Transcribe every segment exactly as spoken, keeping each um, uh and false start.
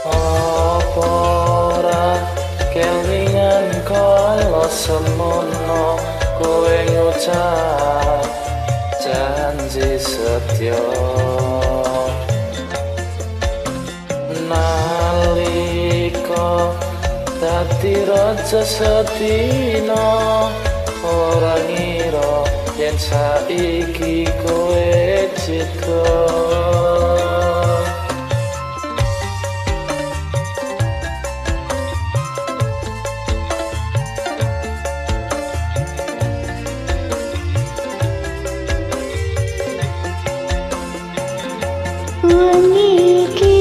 Apa ora kelingan kala semono kowe ngucap janji setya nalika dadi raja sedina ora ngira yen saiki kowe citra. Wengi iki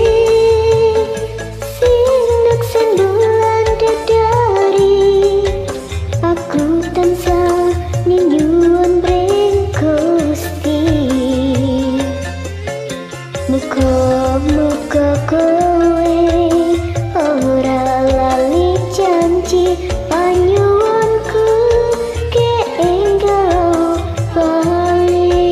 sinak sendulan dadari aku tansah nyuwun mring Gusti muga-muga kowe ora lali janji panyuwunku ke enggal bali.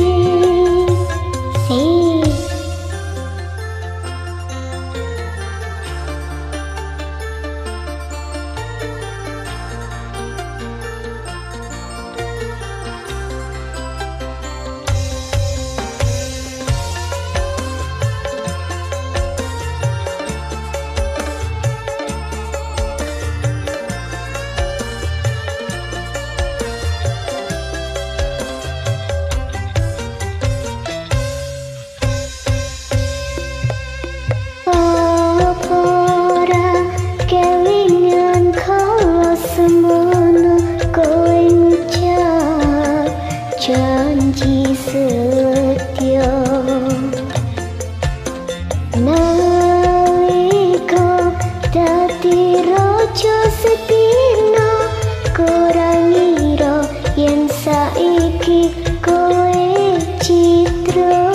Janji setya nalika dadi raja sedina ora ngira yen saiki kowe citra.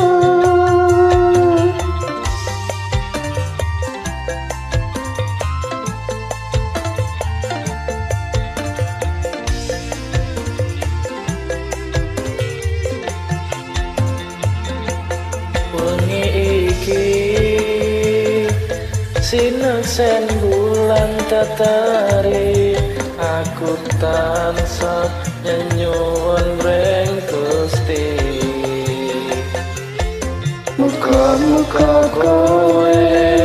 Sineksen bulan tatari aku tansah nyuwun mring Gusti muga-muga kowe